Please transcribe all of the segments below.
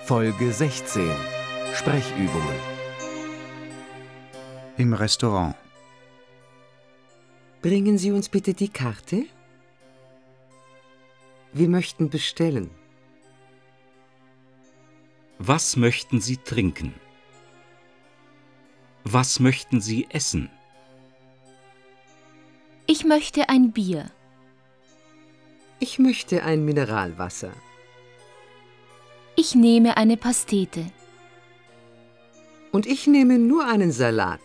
Folge 16. Sprechübungen. Im Restaurant. Bringen Sie uns bitte die Karte? Wir möchten bestellen. Was möchten Sie trinken? Was möchten Sie essen? Ich möchte ein Bier. Ich möchte ein Mineralwasser. Ich nehme eine Pastete. Und ich nehme nur einen Salat.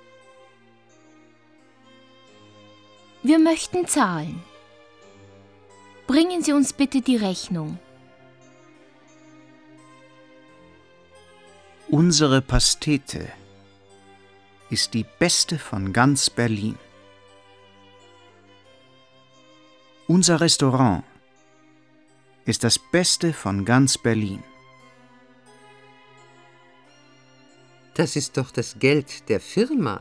Wir möchten zahlen. Bringen Sie uns bitte die Rechnung. Unsere Pastete ist die beste von ganz Berlin. Unser Restaurant ist das Beste von ganz Berlin. Das ist doch das Geld der Firma.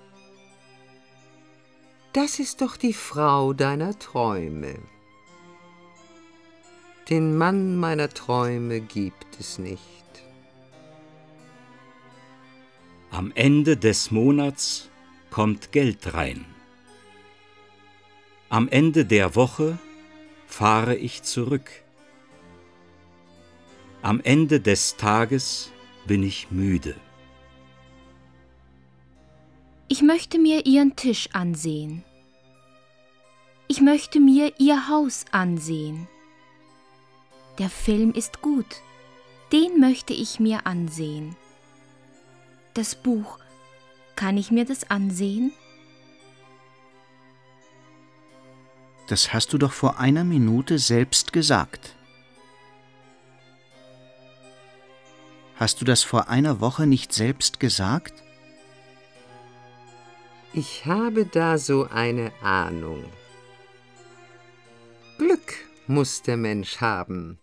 Das ist doch die Frau deiner Träume. Den Mann meiner Träume gibt es nicht. Am Ende des Monats kommt Geld rein. Am Ende der Woche fahre ich zurück. Am Ende des Tages bin ich müde. Ich möchte mir Ihren Tisch ansehen. Ich möchte mir Ihr Haus ansehen. Der Film ist gut. Den möchte ich mir ansehen. Das Buch, kann ich mir das ansehen? Das hast du doch vor einer Minute selbst gesagt. Hast du das vor einer Woche nicht selbst gesagt? Ich habe da so eine Ahnung. Glück muss der Mensch haben.